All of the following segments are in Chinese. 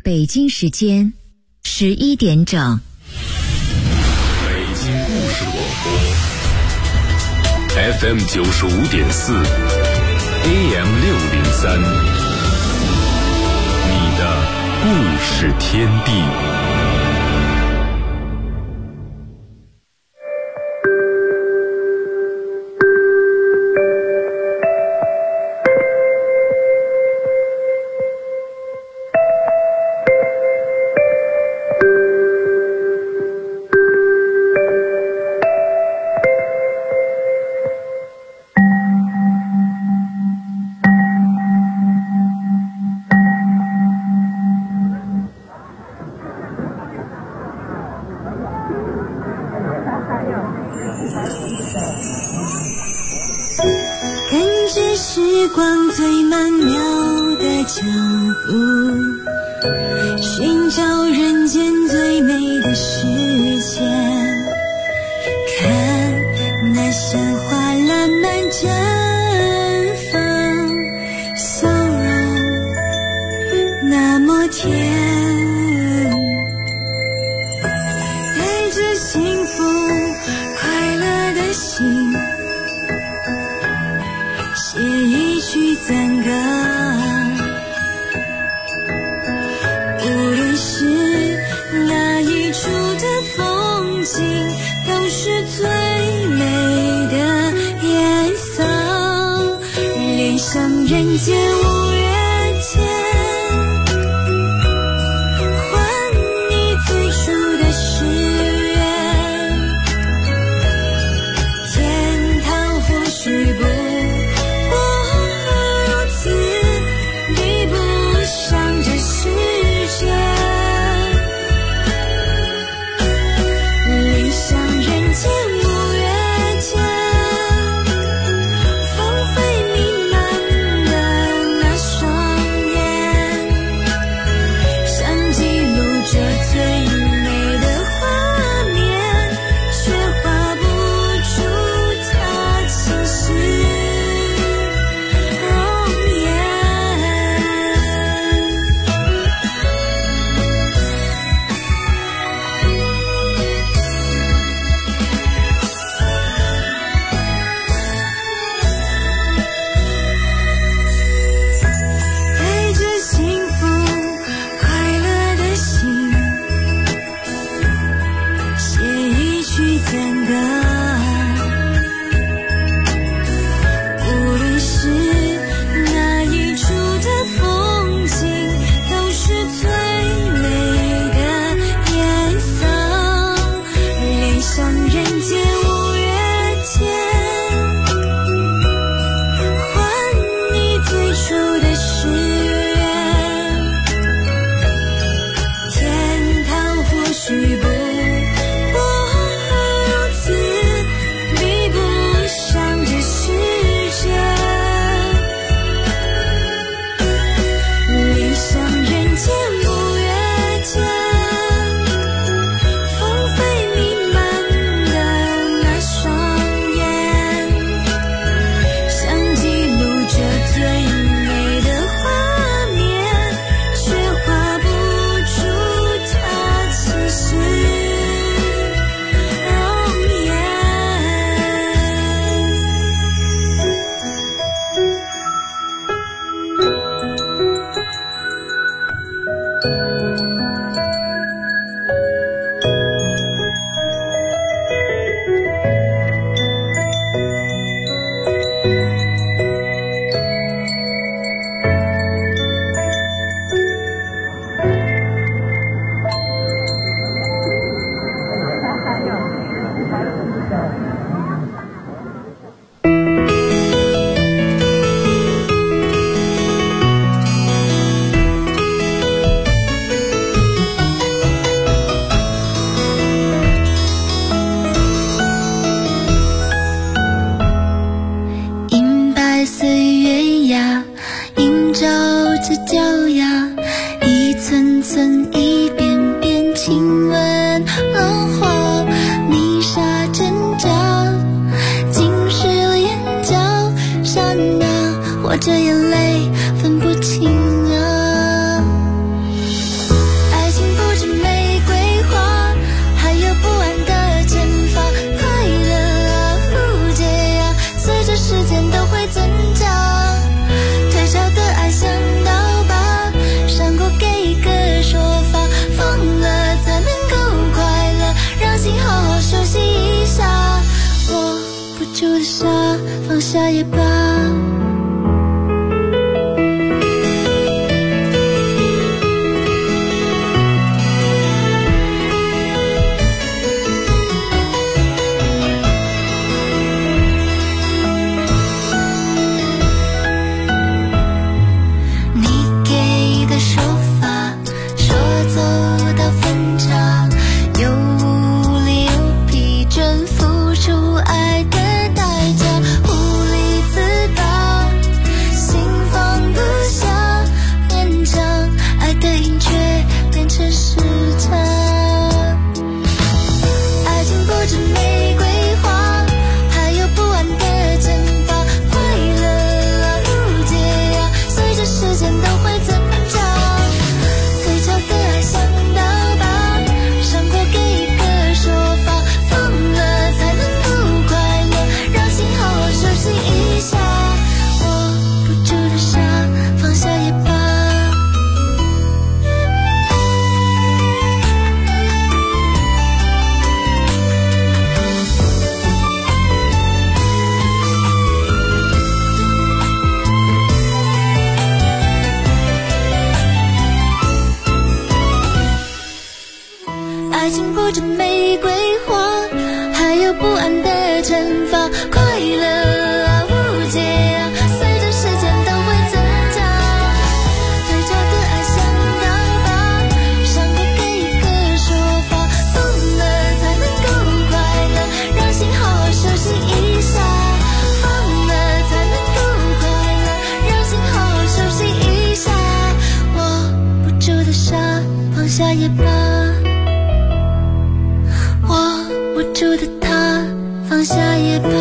北京时间11点整。 北京故事广播 FM 95.4 AM 603，你的故事天地。 跟着时光最曼妙的脚步，寻找人间最美的世界，看那鲜花烂漫绽放，笑容那么甜，带着幸福快乐的心，写一曲赞歌，无论是哪一处的风景，都是最美的颜色，恋上人间五月天，还你最初的誓言，天堂或许不我这眼泪分不清啊。 住的沙，放下也罢。爱情不止玫瑰花，还有不安的惩罚。快乐啊，无解啊，随着时间都会增加。对角的爱像刀疤，伤口给一个说法。疯了才能够快乐，让心好好休息一下。疯了才能够快乐，让心好好休息一下。握不住的沙，放下也罢。握不住的他，放下也罢。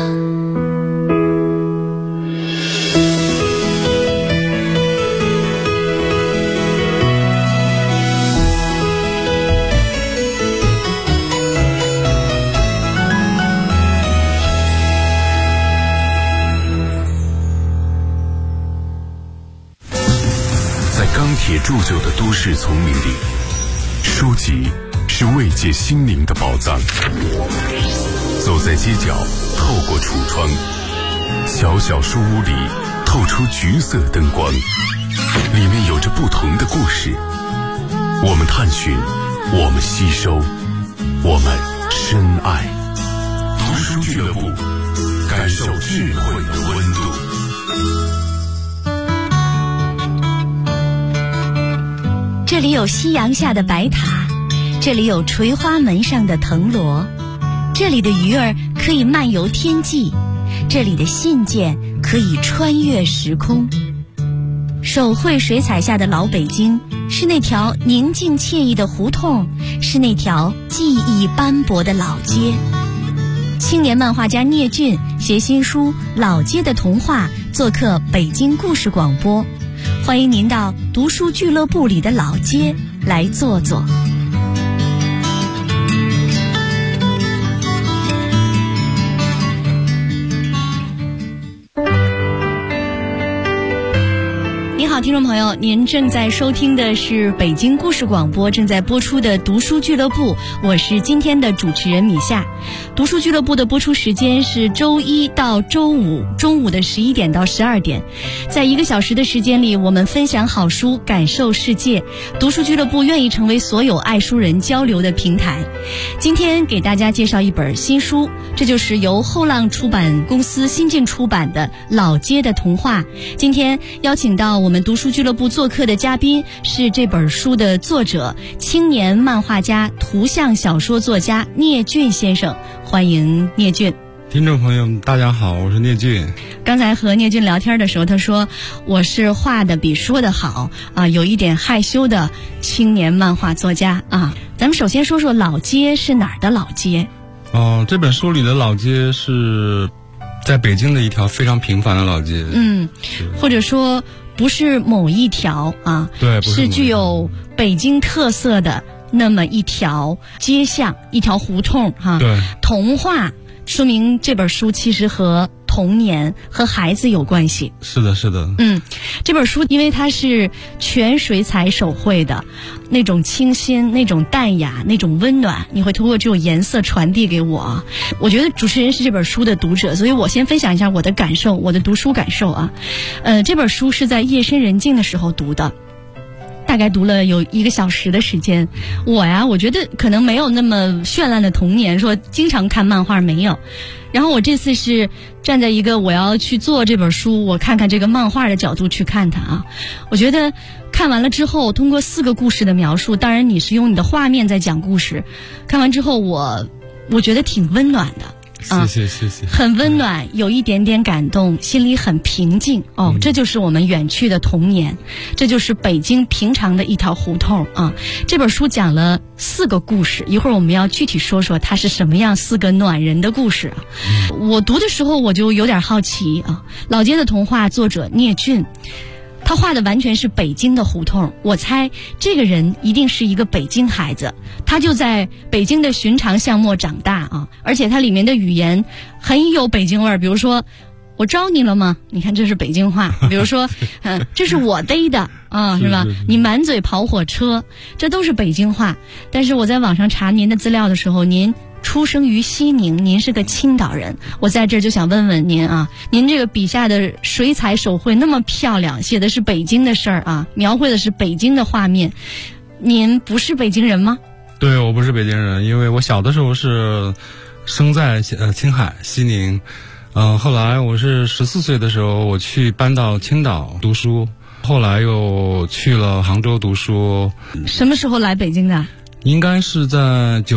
在钢铁铸就的都市丛林里，书籍是慰藉心灵的宝藏。走在街角，透过橱窗，小小书屋里透出橘色灯光，里面有着不同的故事。我们探寻，我们吸收，我们深爱。读书俱乐部，感受智慧的温度。 这里有夕阳下的白塔，这里有垂花门上的藤萝，这里的鱼儿可以漫游天际，这里的信件可以穿越时空。手绘水彩下的老北京，是那条宁静惬意的胡同，是那条记忆斑驳的老街。青年漫画家聂俊携新书《老街的童话》做客北京故事广播，欢迎您到读书俱乐部里的老街来坐坐。你好，听众朋友，您正在收听的是北京故事广播正在播出的读书俱乐部，我是今天的主持人米夏。读书俱乐部的播出时间是周一到周五中午的11点到12点，在1个小时的时间里，我们分享好书，感受世界。读书俱乐部愿意成为所有爱书人交流的平台。今天给大家介绍一本新书，这就是由后浪出版公司新晋出版的《老街的童话》。今天邀请到我们读书俱乐部做客的嘉宾是这本书的作者，青年漫画家、图像小说作家聂俊先生，欢迎聂俊。 听众朋友们大家好，我是聂俊。 刚才和聂俊聊天的时候，他说我是画的比说的好啊，有一点害羞的青年漫画作家啊。咱们首先说说老街是哪儿的老街？ 这本书里的老街是在北京的一条非常平凡的老街。 或者说不是某一条啊， 对， 是具有北京特色的那么一条街巷，一条胡同哈。 对， 童话说明这本书其实和童年和孩子有关系。 是的，是的。 这本书因为它是全水彩手绘的，那种清新，那种淡雅，那种温暖，你会通过这种颜色传递给我。我觉得主持人是这本书的读者，所以我先分享一下我的感受，我的读书感受啊。这本书是在夜深人静的时候读的，大概读了有1个小时的时间。我觉得可能没有那么绚烂的童年，说经常看漫画没有。然后我这次是站在一个我要去做这本书，我看看这个漫画的角度去看它啊。我觉得看完了之后，通过4个故事的描述，当然你是用你的画面在讲故事，看完之后我觉得挺温暖的。 谢谢， 很温暖，有一点点感动，心里很平静。这就是我们远去的童年，这就是北京平常的一条胡同啊。这本书讲了4个故事，一会儿我们要具体说说它是什么样4个暖人的故事啊。我读的时候我就有点好奇啊，老街的童话作者聂俊，他画的完全是北京的胡同，我猜这个人一定是一个北京孩子，他就在北京的寻常巷陌长大啊，而且他里面的语言很有北京味儿，比如说我招你了吗？你看这是北京话。比如说这是我逮的啊，是吧？你满嘴跑火车，这都是北京话。但是我在网上查您的资料的时候，您出生于西宁，您是个青岛人。我在这儿就想问问您啊，您这个笔下的水彩手绘那么漂亮，写的是北京的事儿啊，描绘的是北京的画面，您不是北京人吗？ 对，我不是北京人，因为我小的时候是生在青海西宁，后来我是14岁的时候我搬到青岛读书，后来又去了杭州读书。 什么时候来北京的？应该是在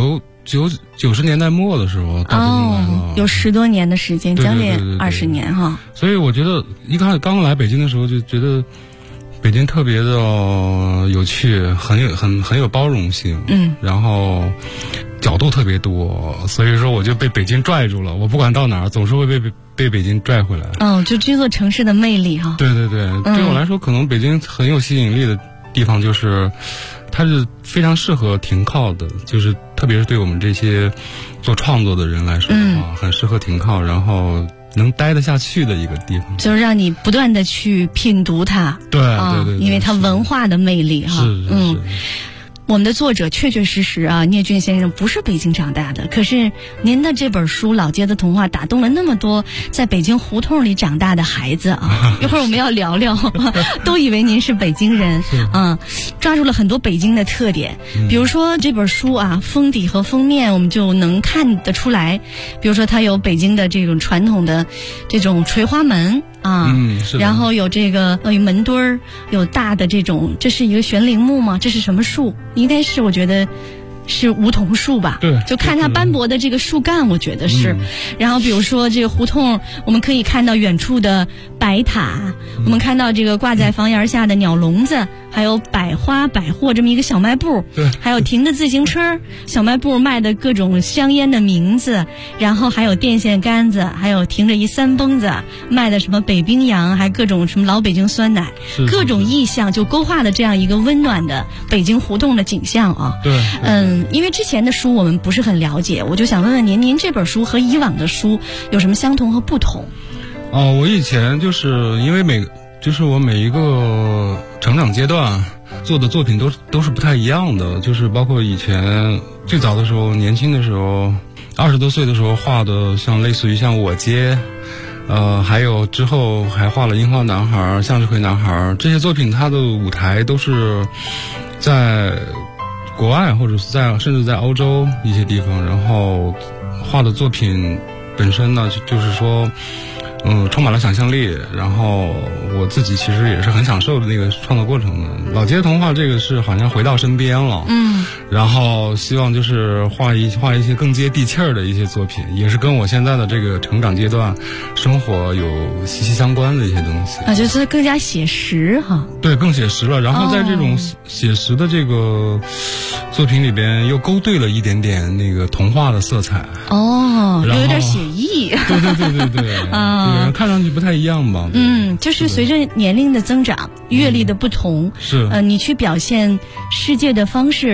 90年代末的时候到北京来了， 有10多年的时间，将近20年哈。 所以我觉得一开始刚来北京的时候就觉得北京特别的有趣，很有包容性，然后角度特别多，所以说我就被北京拽住了，我不管到哪儿总是会被北京拽回来。 就这座城市的魅力哈。 对，对我来说可能北京很有吸引力的地方就是它是非常适合停靠的，就是特别是对我们这些做创作的人来说的话，很适合停靠，然后能待得下去的一个地方， 就是让你不断的去品读它。 对， 因为它文化的魅力哈。 是。 我们的作者确确实实啊，聂俊先生不是北京长大的，可是您的这本书《老街的童话》打动了那么多在北京胡同里长大的孩子啊！一会儿我们要聊聊，都以为您是北京人啊，抓住了很多北京的特点。比如说这本书啊，封底和封面我们就能看得出来，比如说它有北京的这种传统的这种垂花门啊，然后有这个门墩儿，有大的这种，这是一个悬铃木吗？这是什么树？应该是我觉得是梧桐树吧， 对， 就看它斑驳的这个树干，我觉得是。然后比如说这个胡同，我们可以看到远处的白塔，我们看到这个挂在房檐下的鸟笼子，还有百花百货这么一个小卖部， 对， 还有停的自行车，小卖部卖的各种香烟的名字，然后还有电线杆子，还有停着一3蹦子卖的什么北冰洋，还各种什么老北京酸奶，各种意象就勾画的这样一个温暖的北京胡同的景象啊。 对， 因为之前的书我们不是很了解，我就想问问您这本书和以往的书有什么相同和不同？ 我以前就是因为我每一个成长阶段做的作品都是不太一样的，就是包括以前最早的时候，年轻的时候，20多岁的时候画的类似于像我街，还有之后还画了樱花男孩、向日葵男孩，这些作品它的舞台都是在国外或者是甚至在欧洲一些地方，然后画的作品本身呢就是说充满了想象力，然后我自己其实也是很享受的那个创作过程的。老街童话这个是好像回到身边了，然后希望就是画一些更接地气儿的一些作品，也是跟我现在的这个成长阶段生活有息息相关的一些东西啊，就是更加写实哈。 对，更写实了。然后在这种写实的这个作品里边，又勾兑了一点点那个童话的色彩有点写意。 对啊，看上去不太一样吧？ 就是随着年龄的增长，阅历的不同， 是你去表现世界的方式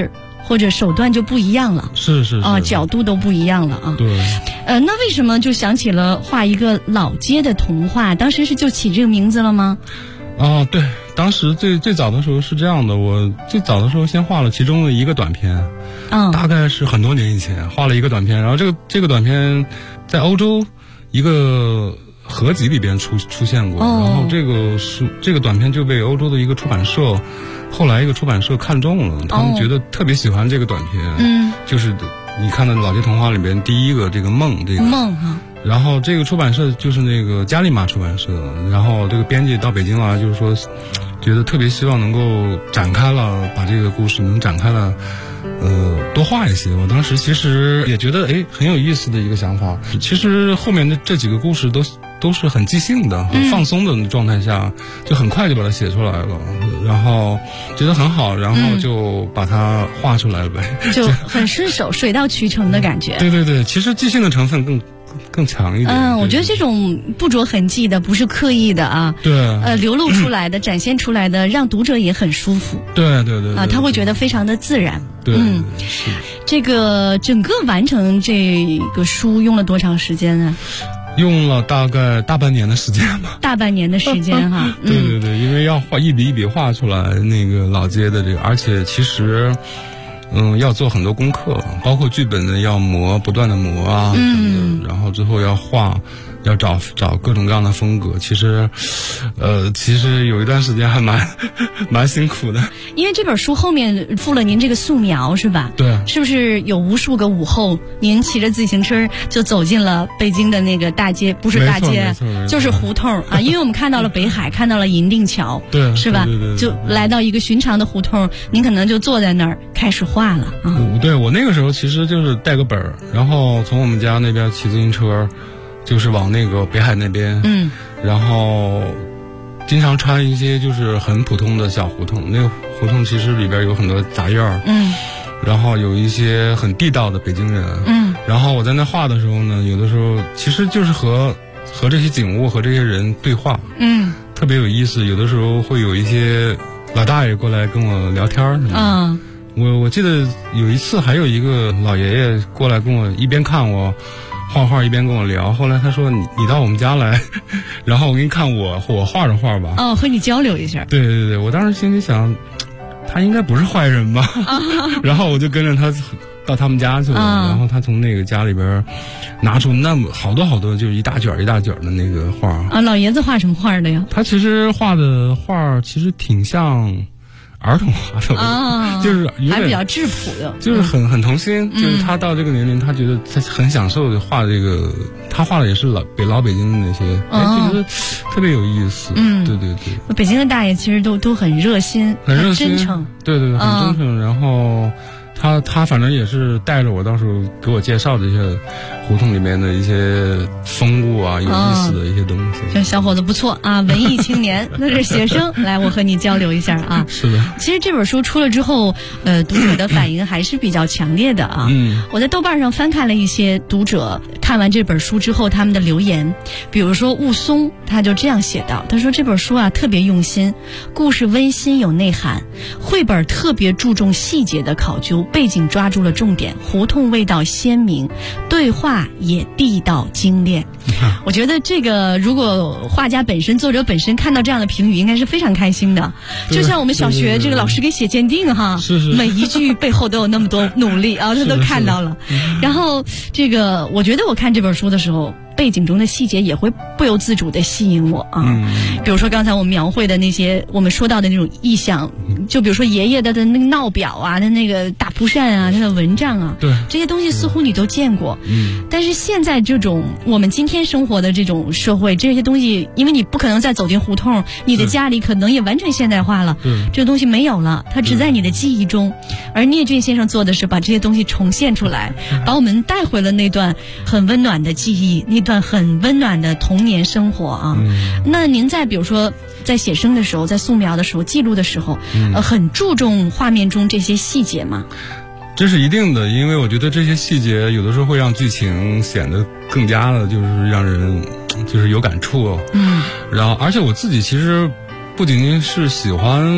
或者手段就不一样了。 是角度都不一样了啊。 对。 那为什么就想起了画一个老街的童话？当时是就起这个名字了吗？ 对，当时最早的时候是这样的，我最早的时候先画了其中的一个短片，大概是很多年以前画了一个短片，然后这个短片在欧洲一个合集里边出现过，然后这个短片就被欧洲的一个出版社，后来一个出版社看中了，他们觉得特别喜欢这个短片，就是你看到老街童话里边第一个这个梦然后这个出版社就是那个加利玛出版社，然后这个编辑到北京来，就是说觉得特别希望能够展开了，把这个故事能展开了多画一些。我当时其实也觉得很有意思的一个想法。其实后面的这几个故事都是很即兴的、很放松的状态下，就很快就把它写出来了，然后觉得很好，然后就把它画出来了呗， 就很顺手，水到渠成的感觉。 对，其实即兴的成分更强一点。 我觉得这种不着痕迹的，不是刻意的啊， 对， 流露出来的、展现出来的，让读者也很舒服。 对， 他会觉得非常的自然。 对， 这个整个完成这个书用了多长时间呢？ 用了大概大半年的时间吧。 大半年的时间哈。 对，因为要画一笔一笔画出来那个老街的这个，而且其实要做很多功课，包括剧本的要磨，不断的磨啊什么的，然后之后要画，要找各种各样的风格。其实有一段时间还蛮辛苦的。 因为这本书后面附了您这个素描是吧？ 对。 是不是有无数个午后，您骑着自行车就走进了北京的那个大街？不是大街，就是胡同啊。因为我们看到了北海，看到了银锭桥， 对， 是吧？ 对， 就来到一个寻常的胡同，您可能就坐在那儿开始画了啊。 对，我那个时候其实就是带个本儿，然后从我们家那边骑自行车，就是往那个北海那边，然后经常穿一些就是很普通的小胡同，那个胡同其实里边有很多杂院儿，然后有一些很地道的北京人，然后我在那画的时候呢，有的时候其实就是和这些景物和这些人对话，特别有意思。有的时候会有一些老大爷过来跟我聊天我记得有一次还有一个老爷爷过来跟我一边看我画画一边跟我聊，后来他说你到我们家来，然后我给你看我画着画吧。 和你交流一下。 对，我当时心里想，他应该不是坏人吧？然后我就跟着他到他们家去了，然后他从那个家里边拿出那么好多就是一大卷一大卷的那个画。 老爷子画什么画的呀？ 他其实画的画其实挺像儿童画的，就是还比较质朴的， 就是很童心。就是他到这个年龄，他觉得他很享受的画这个，他画的也是老北京的那些，就觉得特别有意思。对。 北京的大爷其实都很热心， 很热心， 真诚。 对，很真诚。然后他反正也是带着我，到时候给我介绍这些胡同里面的一些风物啊，有意思的一些东西。 这小伙子不错啊，文艺青年，那是学生。来，我和你交流一下啊。 是的。 其实这本书出了之后，读者的反应还是比较强烈的啊。我在豆瓣上翻看了一些读者看完这本书之后他们的留言，比如说雾松，他就这样写道，他说这本书啊特别用心，故事温馨有内涵，绘本特别注重细节的考究，背景抓住了重点，胡同味道鲜明，对话也地道精炼。我觉得这个如果画家本身、作者本身看到这样的评语，应该是非常开心的。就像我们小学这个老师给写鉴定哈， 是每一句背后都有那么多努力啊，他都看到了。然后这个，我觉得我看这本书的时候，背景中的细节也会不由自主地吸引我啊。比如说刚才我们描绘的那些，我们说到的那种意象，就比如说爷爷的那个闹表啊，他那个大蒲扇啊，他的蚊帐啊， 对， 这些东西似乎你都见过。但是现在这种我们今天生活的这种社会，这些东西，因为你不可能再走进胡同，你的家里可能也完全现代化了，这个东西没有了，它只在你的记忆中。而聂俊先生做的是把这些东西重现出来，把我们带回了那段很温暖的记忆，那段很温暖的童年生活啊。那您在比如说在写生的时候，在素描的时候，记录的时候，很注重画面中这些细节吗？ 这是一定的，因为我觉得这些细节有的时候会让剧情显得更加的，就是让人就是有感触。然后而且我自己其实不仅仅是喜欢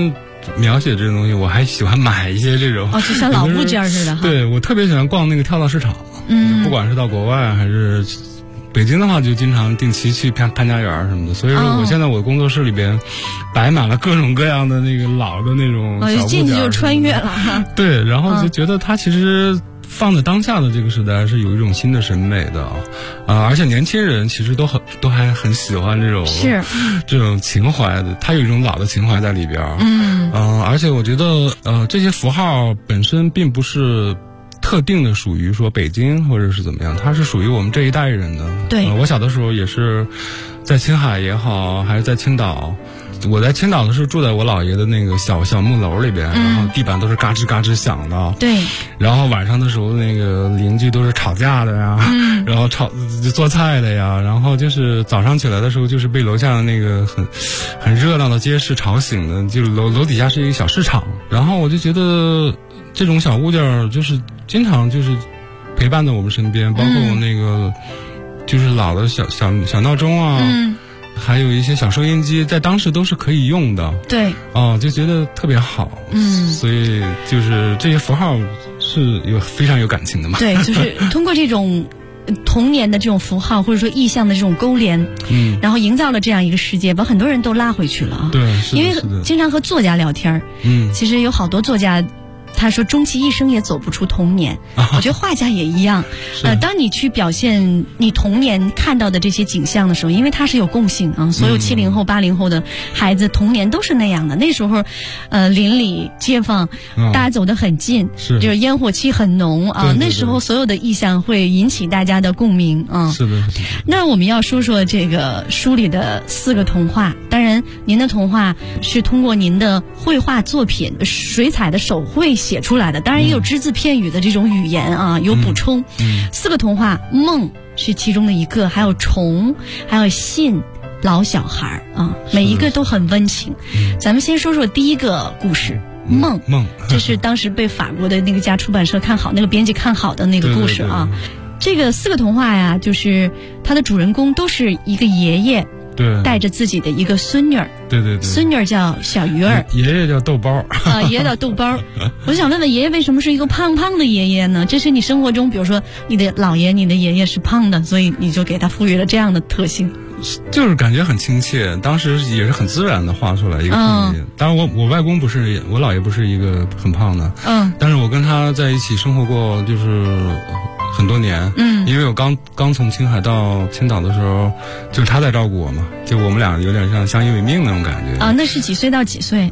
描写这种东西，我还喜欢买一些这种就像老物件似的哈。 对，我特别喜欢逛那个跳蚤市场，不管是到国外还是北京的话，就经常定期去潘家园什么的。所以说，我现在我工作室里边摆满了各种各样的那个老的那种小物件， 一进去就穿越了。 对，然后就觉得它其实放在当下的这个时代是有一种新的审美的，而且年轻人其实都还很喜欢这种这种情怀的，它有一种老的情怀在里边。而且我觉得这些符号本身并不是特定的属于说北京或者是怎么样，它是属于我们这一代人的。 对， 我小的时候也是在青海也好，还是在青岛。我在青岛的时候住在我姥爷的那个小木楼里边，然后地板都是嘎吱嘎吱响的。 对。然后晚上的时候，那个邻居都是吵架的呀，然后做菜的呀，然后就是早上起来的时候，就是被楼下的那个很热闹的街市吵醒的，就是楼底下是一个小市场。然后我就觉得这种小物件就是经常就是陪伴在我们身边，包括那个就是老的小闹钟啊。还有一些小收音机，在当时都是可以用的。 对， 就觉得特别好。所以就是这些符号是非常有感情的嘛。 对，就是通过这种童年的这种符号或者说意象的这种勾连，然后营造了这样一个世界，把很多人都拉回去了啊。 对， 因为经常和作家聊天，其实有好多作家。他说终其一生也走不出童年，我觉得画家也一样。当你去表现你童年看到的这些景象的时候，因为它是有共性啊，所有70后、80后的孩子童年都是那样的。那时候，邻里街坊，大家走得很近，就是烟火气很浓啊。那时候所有的意象会引起大家的共鸣啊。 是的。 那我们要说说这个书里的4个童话。当然，您的童话是通过您的绘画作品、水彩的手绘写出来的，当然也有只字片语的这种语言啊，有补充。4个童话，梦是其中的一个，还有虫，还有信，老小孩啊，每一个都很温情。咱们先说说第一个故事。梦，这是当时被法国的那个家出版社看好，那个编辑看好的那个故事啊。这个4个童话呀，就是它的主人公都是一个爷爷。 对， 带着自己的一个孙女儿， 对， 孙女儿叫小鱼儿， 爷爷叫豆包爷爷叫豆包。我想问问爷爷，为什么是一个胖胖的爷爷呢？这是你生活中，比如说你的姥爷、你的爷爷是胖的，所以你就给他赋予了这样的特性， 就是感觉很亲切。当时也是很自然的画出来一个胖爷爷。当然我外公不是，我姥爷不是一个很胖的，但是我跟他在一起生活过，就是很多年。因为我刚从青海到青岛的时候，就是他在照顾我嘛，就我们俩有点像相依为命那种感觉。 那是几岁到几岁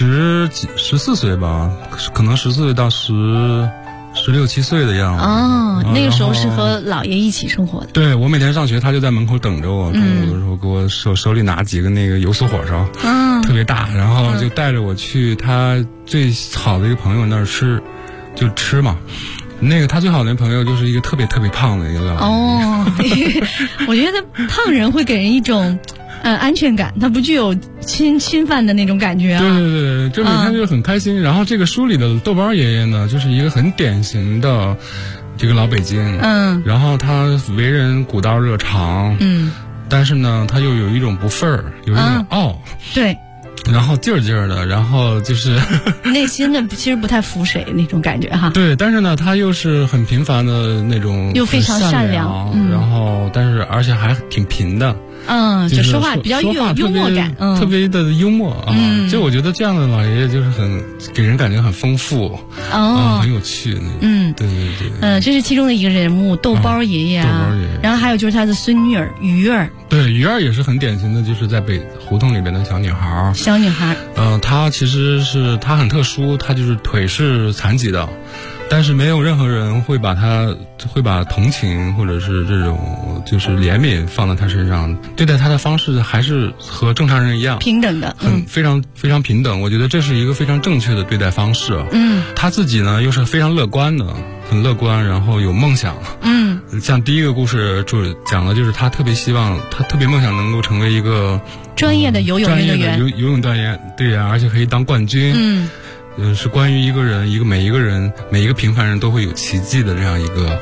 ？14岁吧，可能14岁到16、17岁的样子。 那个时候是和姥爷一起生活的。 对，我每天上学，他就在门口等着我。中午的时候给我手里拿几个那个油酥火烧，特别大，然后就带着我去他最好的一个朋友那儿吃嘛。那个他最好的朋友就是一个特别特别胖的一个老爷。我觉得胖人会给人一种安全感，他不具有侵犯的那种感觉啊。 对，就每天就很开心。然后这个书里的豆包爷爷呢，就是一个很典型的这个老北京。然后他为人古道热肠。但是呢，他又有一种不忿儿，有一种傲。 对。 然后劲儿的，然后就是内心的其实不太服谁那种感觉哈。 对，但是呢，他又是很平凡的那种， 又非常善良， 然后但是而且还挺贫的。 就说话比较有幽默感， 特别的幽默啊。就我觉得这样的老爷爷就是很给人感觉很丰富，很有趣。对。 这是其中的一个人物，豆包爷爷啊。然后还有就是他的孙女儿鱼儿。 对，鱼儿也是很典型的，就是在北胡同里边的小女孩。她其实是她很特殊，她就是腿是残疾的。但是没有任何人会把同情或者是这种就是怜悯放在他身上，对待他的方式还是和正常人一样平等的， 非常非常平等。我觉得这是一个非常正确的对待方式。他自己呢又是非常乐观的，很乐观，然后有梦想。像第一个故事讲的就是他特别梦想能够成为一个专业的游泳运动员， 游泳队员，而且可以当冠军。是关于一个人，每一个平凡人都会有奇迹的这样一个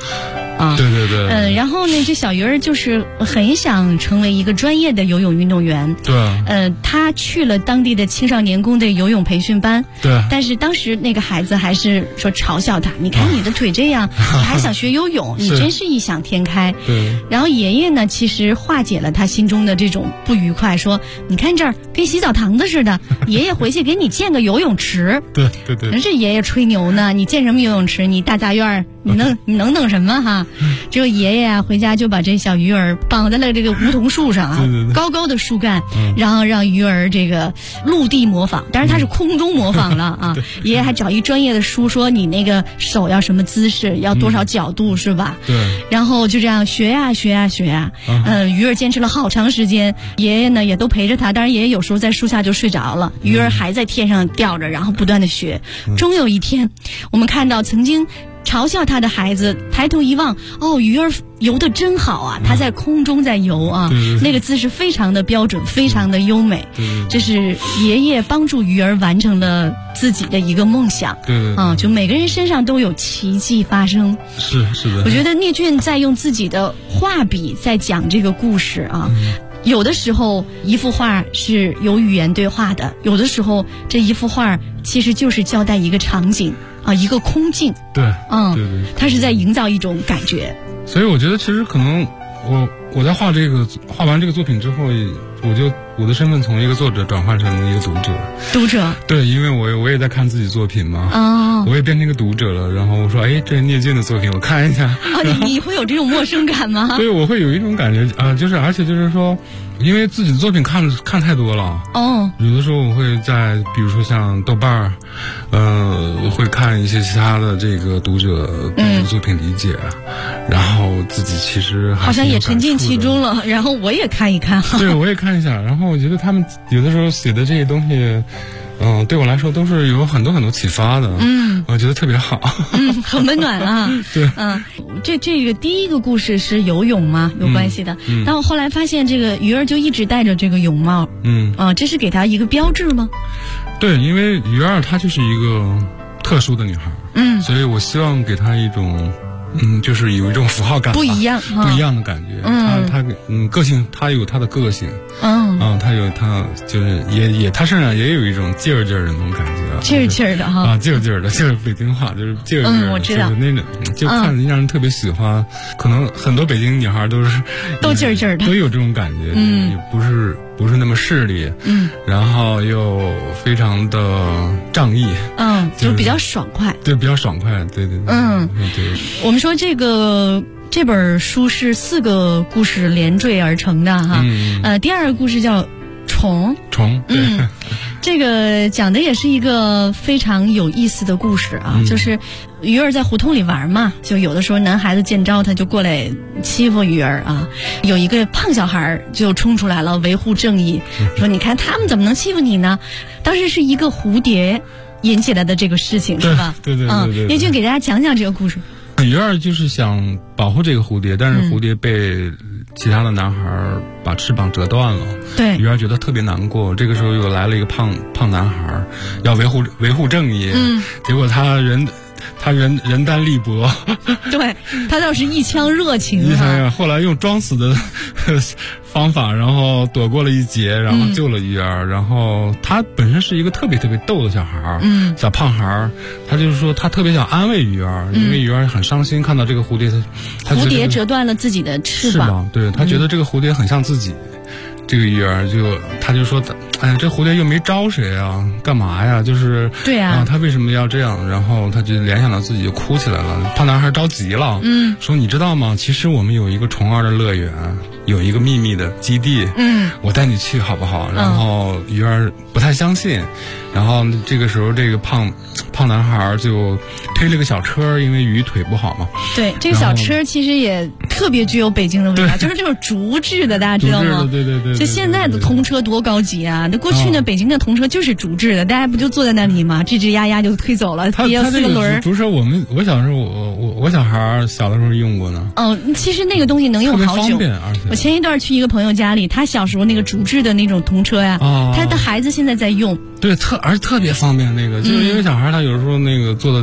啊。 对对对。 然后呢，这小鱼儿就是很想成为一个专业的游泳运动员。 对。 他去了当地的青少年宫的游泳培训班。 对。 但是当时那个孩子还是说嘲笑他，你看你的腿这样，你还想学游泳，你真是异想天开。 对。 然后爷爷呢，其实化解了他心中的这种不愉快，说你看这儿跟洗澡堂子似的，爷爷回去给你建个游泳池。 对对对。 人这爷爷吹牛呢，你建什么游泳池？你大杂院你能等什么哈？只有爷爷啊，回家就把这小鱼儿绑在了这个梧桐树上啊， 对对对， 高高的树干，然后让鱼儿这个陆地模仿，当然他是空中模仿了啊。爷爷还找一专业的书说你那个手要什么姿势，要多少角度，是吧？ 对。 然后就这样学呀学呀学呀，鱼儿坚持了好长时间，爷爷呢也都陪着他，当然爷爷有时候在树下就睡着了，鱼儿还在天上吊着，然后不断的学。终有一天，我们看到曾经嘲笑他的孩子抬头一望，哦，鱼儿游得真好啊，他在空中在游啊，那个姿势非常的标准，非常的优美。这是爷爷帮助鱼儿完成了自己的一个梦想。 对啊，就每个人身上都有奇迹发生。 是的。 我觉得聂俊在用自己的画笔在讲这个故事啊。有的时候一幅画是有语言对话的，有的时候这一幅画其实就是交代一个场景啊，一个空镜。 对。对。 它是在营造一种感觉。 所以我觉得其实可能我在画完这个作品之后，我的身份从一个作者转换成一个读者。对，因为我也在看自己作品嘛，我也变成一个读者了。然后我说，哎，这是聂俊的作品，我看一下。 啊，你会有这种陌生感吗？ 对，我会有一种感觉啊，而且就是说，因为自己的作品看太多了。有的时候我会在比如说像豆瓣我会看一些其他的这个读者对作品理解，然后自己其实好像也沉浸其中了，然后我也看一看。 对，我也看一下，然后我觉得他们有的时候写的这些东西，对我来说都是有很多很多启发的。我觉得特别好。 很温暖啊。 对。 这个第一个故事是游泳吗？有关系的。但我后来发现这个鱼儿就一直戴着这个泳帽。这是给他一个标志吗？ 对，因为鱼儿她就是一个特殊的女孩。所以我希望给她一种就是有一种符号感，不一样的感觉。他个性，他有他的个性。他有他就是他身上也有一种劲儿的那种感觉。 劲儿的哈。 啊，劲儿的，就是北京话，就是劲儿的。 我知道。 就是那种，就看着让人特别喜欢。可能很多北京女孩都劲儿的， 都有这种感觉。也不是那么势利。然后又非常的仗义。 就比较爽快。 对，比较爽快。对。对。 我们说这本书是4个故事连缀而成的哈。第2个故事叫虫。对。这个讲的也是一个非常有意思的故事啊。就是鱼儿在胡同里玩嘛，就有的时候男孩子见招他就过来欺负鱼儿啊。有一个胖小孩就冲出来了，维护正义，说你看他们怎么能欺负你呢？当时是一个蝴蝶引起来的这个事情，是吧？ 对。 聂俊给大家讲讲这个故事。 鱼儿就是想保护这个蝴蝶，但是蝴蝶被其他的男孩把翅膀折断了。对。鱼儿觉得特别难过。这个时候又来了一个胖男孩，要维护正义。结果他人单力薄。 对，他倒是一腔热情。 后来用装死的方法，然后躲过了一劫，然后救了鱼儿。然后他本身是一个特别特别逗的小孩，小胖孩。他就是说他特别想安慰鱼儿，因为鱼儿很伤心看到这个蝴蝶， 蝴蝶折断了自己的翅膀。 对，他觉得这个蝴蝶很像自己。这个鱼儿他就说，哎呀，这蝴蝶又没招谁啊，干嘛呀？就是对啊， 他为什么要这样？然后他就联想到自己就哭起来了。胖男孩着急了，说你知道吗？其实我们有一个虫儿的乐园，有一个秘密的基地，我带你去好不好？然后鱼儿不太相信，然后这个时候这个胖男孩就推了个小车，因为鱼腿不好嘛。 对，这个小车其实也特别具有北京的味道，就是这种竹制的，大家知道吗？ 对。 就现在的童车多高级啊！那过去呢，北京的童车就是竹制的，大家不就坐在那里吗？吱吱呀呀就推走了， 别4个轮。竹车我小时候我小孩小的时候用过呢。 其实那个东西能用好久。 方便，而且我前一段去一个朋友家里，他小时候那个竹制的那种童车呀，他的孩子现在在用。 对，而且特别方便那个，就是因为小孩他有时候那个坐在上面，就是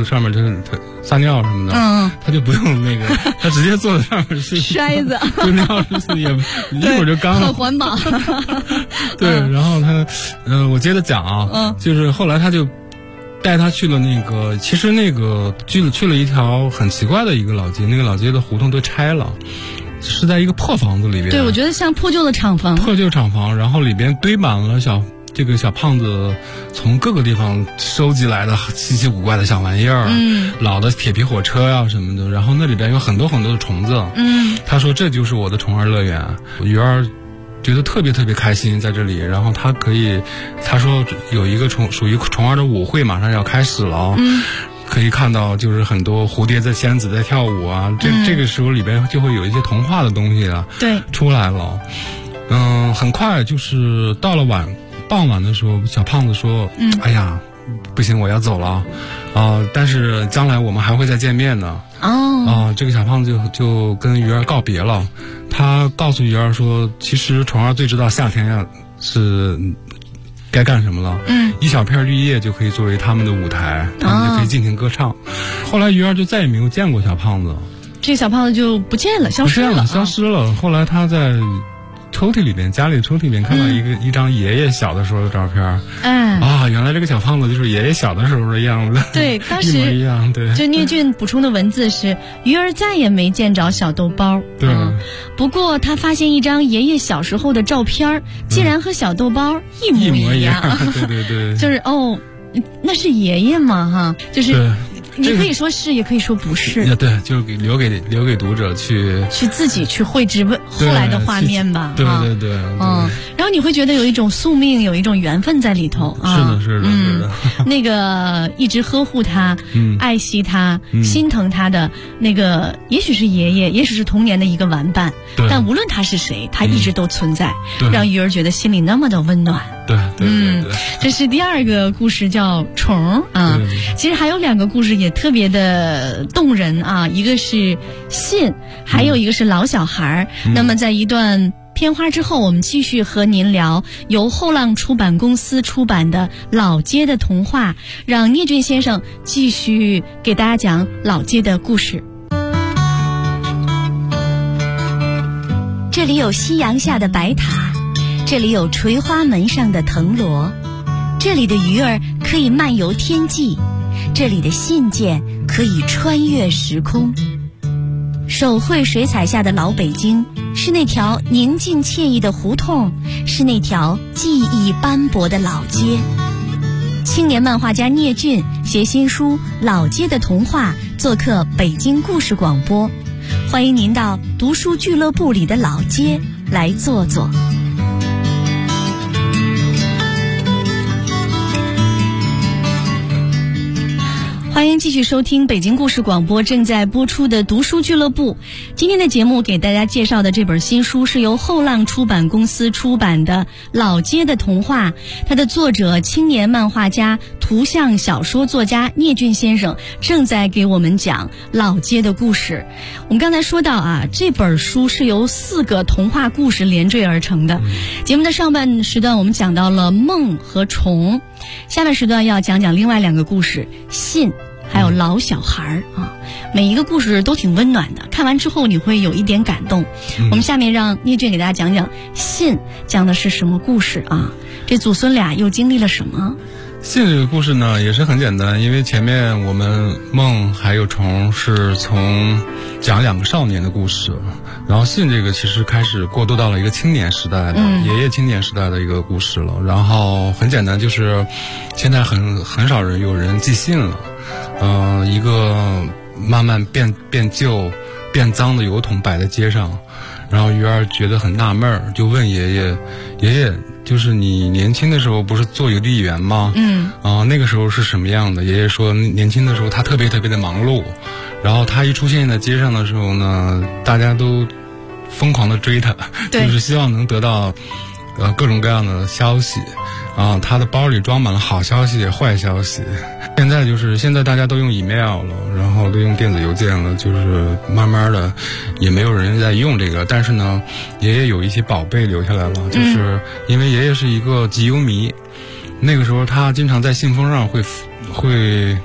他撒尿什么的，他就不用那个，他直接坐在上面睡筛子， 就尿也一会儿就干了， 很环保。 对，然后他，我接着讲啊，就是后来他就带他去了那个，其实那个去了一条很奇怪的一个老街，那个老街的胡同都拆了。是在一个破房子里边， 对，我觉得像破旧的厂房， 然后里边堆满了这个小胖子从各个地方收集来的稀奇古怪的小玩意儿，老的铁皮火车呀什么的，然后那里边有很多很多的虫子，他说这就是我的虫儿乐园，鱼儿觉得特别特别开心在这里，然后他说有一个属于虫儿的舞会马上要开始了，可以看到就是很多蝴蝶在仙子在跳舞啊，这个时候里边就会有一些童话的东西啊， 对，出来了。很快就是到了傍晚的时候，小胖子说，哎呀，不行，我要走了，但是将来我们还会再见面的。这个小胖子就跟鱼儿告别了，他告诉鱼儿说，其实虫儿最知道夏天是该干什么了，一小片绿叶就可以作为他们的舞台，他们就可以尽情歌唱。后来鱼儿就再也没有见过小胖子， 这个小胖子就不见了，消失了。后来他在家里抽屉里面看到一张爷爷小的时候的照片，原来这个小胖子就是爷爷小的时候的样子， 对，当时一模一样，对。 就聂俊补充的文字是：鱼儿再也没见着小豆包， 对。 不过他发现一张爷爷小时候的照片，竟然和小豆包一模一样， 对， 就是那是爷爷吗？哈，就是。你可以说是，也可以说不是。 对，就是留给读者去自己去绘制后来的画面吧。 对。 然后你会觉得有一种宿命，有一种缘分在里头啊。是的。 那个一直呵护他、爱惜他、心疼他的那个，也许是爷爷，也许是童年的一个玩伴。但无论他是谁，他一直都存在，让鱼儿觉得心里那么的温暖。 对。 这是第二个故事，叫虫啊。其实还有两个故事也特别的动人啊，一个是信，还有一个是老小孩。那么在一段片花之后，我们继续和您聊由后浪出版公司出版的《老街的童话》，让聂俊先生继续给大家讲老街的故事。 这里有夕阳下的白塔，这里有垂花门上的藤萝，这里的鱼儿可以漫游天际，这里的信件可以穿越时空。手绘水彩下的老北京，是那条宁静惬意的胡同，是那条记忆斑驳的老街。青年漫画家聂俊携新书《老街的童话》做客北京故事广播，欢迎您到读书俱乐部里的老街来坐坐。 欢迎继续收听北京故事广播正在播出的读书俱乐部。今天的节目给大家介绍的这本新书是由后浪出版公司出版的《老街的童话》，它的作者青年漫画家、图像小说作家聂俊先生正在给我们讲老街的故事。我们刚才说到啊，这本书是由4个童话故事连缀而成的。节目的上半时段我们讲到了梦和虫，下半时段要讲讲另外2个故事，信还有老小孩啊，每一个故事都挺温暖的，看完之后你会有一点感动。我们下面让聂俊给大家讲讲信讲的是什么故事啊？这祖孙俩又经历了什么？ 信这个故事呢也是很简单，因为前面我们梦还有虫是从讲2个少年的故事，然后信这个其实开始过渡到了一个青年时代的、爷爷青年时代的一个故事了。然后很简单，就是现在很少人有人寄信了，一个慢慢变旧变脏的油桶摆在街上，然后鱼儿觉得很纳闷儿，就问爷爷，就是你年轻的时候不是做邮递员吗？那个时候是什么样的？爷爷说年轻的时候他特别特别的忙碌，然后他一出现在街上的时候呢，大家都疯狂的追他，就是希望能得到各种各样的消息啊，他的包里装满了好消息坏消息。现在大家都用 email 了，然后都用电子邮件了，就是慢慢的也没有人在用这个。但是呢，爷爷有一些宝贝留下来了，就是因为爷爷是一个集邮迷，那个时候他经常在信封上会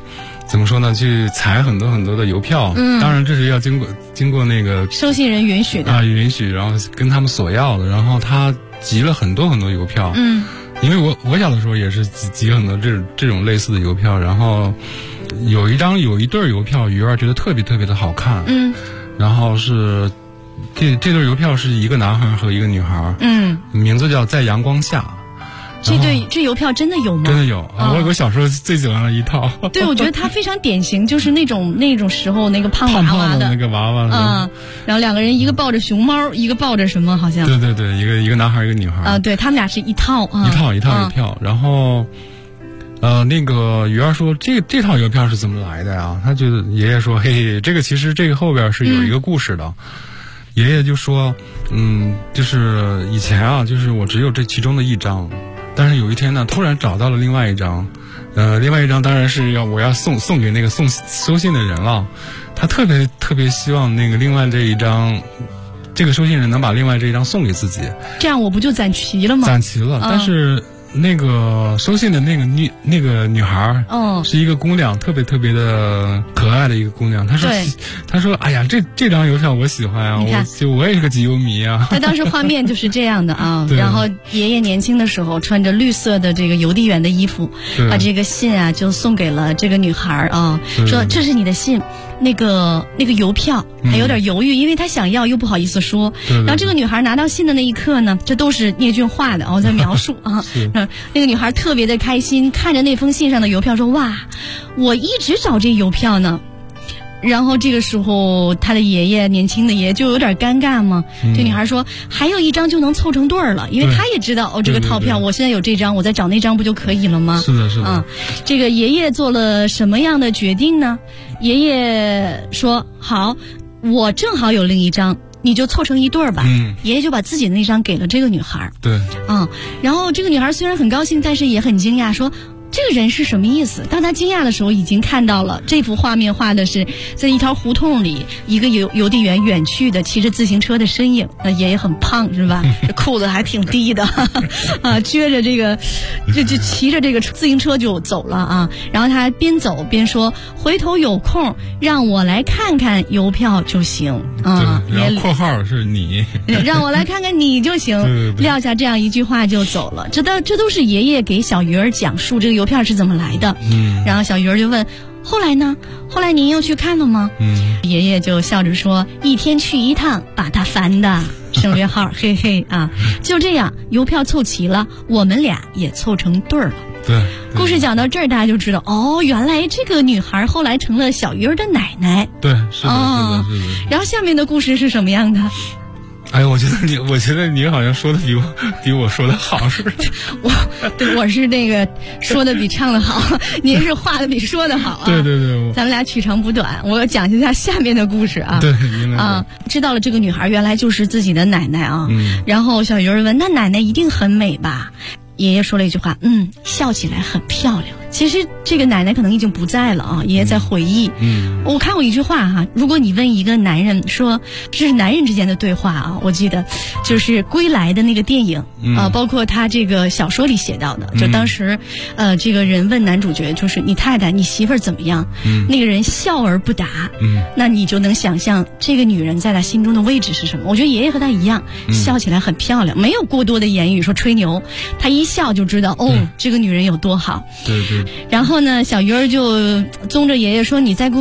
怎么说呢？去采很多很多的邮票，当然这是要经过那个收信人允许的啊，允许，然后跟他们索要的，然后他集了很多很多邮票，因为我小的时候也是集很多这种类似的邮票，然后有一对邮票，鱼儿觉得特别特别的好看，然后是这对邮票是一个男孩和一个女孩，名字叫在阳光下。 这邮票真的有吗？ 真的有啊！我小时候最喜欢的一套。 对，我觉得它非常典型，就是那种时候那个胖娃娃的那个娃娃然后两个人一个抱着熊猫，一个抱着什么好像。 对，一个男孩一个女孩啊，对他们俩是一套邮票，然后那个鱼儿说这套邮票是怎么来的呀？他觉得爷爷说嘿，这个其实这个后边是有一个故事的。爷爷就说就是以前啊，就是我只有这其中的一张。但是有一天呢，突然找到了另外一张，另外一张当然是我要送给那个收信的人了。他特别特别希望那个另外这一张，这个收信人能把另外这一张送给自己， 这样我不就攒齐了吗？ 攒齐了，但是那个收信的那个女孩，是一个姑娘，特别特别的可爱的一个姑娘。她说，哎呀，这张邮票我喜欢啊，我也是个集邮迷啊。 她当时画面就是这样的啊，然后爷爷年轻的时候穿着绿色的这个邮递员的衣服，把这个信啊就送给了这个女孩啊，说这是你的信。那个邮票还有点犹豫，因为他想要又不好意思说。然后这个女孩拿到信的那一刻呢，这都是聂俊画的，我在描述啊。那个女孩特别的开心，看着那封信上的邮票说：“哇，我一直找这邮票呢。”然后这个时候，他的年轻的爷爷就有点尴尬嘛。这女孩说：“还有一张就能凑成对儿了，因为他也知道这个套票，我现在有这张，我再找那张不就可以了吗？” 是的。 这个爷爷做了什么样的决定呢？爷爷说：“好，我正好有另一张，你就凑成一对儿吧。”爷爷就把自己的那张给了这个女孩。 对。 然后这个女孩虽然很高兴，但是也很惊讶，说：“这个人是什么意思？”当他惊讶的时候，已经看到了这幅画面，画的是在一条胡同里，一个邮递员远去的骑着自行车的身影。那爷爷很胖是吧？这裤子还挺低的撅着这个，就骑着这个自行车就走了啊。然后他边走边说：“回头有空让我来看看邮票就行啊。” 然后括号是你， 让我来看看你就行。 对， 撂下这样一句话就走了。这都是爷爷给小鱼儿讲述这个邮票是怎么来的。然后小鱼儿就问：“后来呢？后来您又去看了吗？”爷爷就笑着说：“一天去一趟，把它烦的。”省略号，嘿嘿啊！就这样，邮票凑齐了，我们俩也凑成对儿了。 对， 故事讲到这儿，大家就知道原来这个女孩后来成了小鱼儿的奶奶。 对，是的。 然后下面的故事是什么样的？ 哎，我觉得你好像说的比我说的好似的。 我是那个说的比唱的好，您是画的比说的好啊。 对， 咱们俩取长补短，我讲一下下面的故事啊。 对， 知道了这个女孩原来就是自己的奶奶啊。然后小鱼儿问：“那奶奶一定很美吧？”爷爷说了一句话：“笑起来很漂亮。”其实这个奶奶可能已经不在了啊，爷爷在回忆。我看过一句话哈，如果你问一个男人说，这是男人之间的对话啊，我记得就是《归来》的那个电影包括他这个小说里写到的，就当时这个人问男主角，就是你太太你媳妇儿怎么样？那个人笑而不答。那你就能想象这个女人在他心中的位置是什么。我觉得爷爷和他一样，笑起来很漂亮，没有过多的言语说吹牛，他一笑就知道这个女人有多好。 对。 然后呢，小鱼儿就宗着爷爷说：“你再给我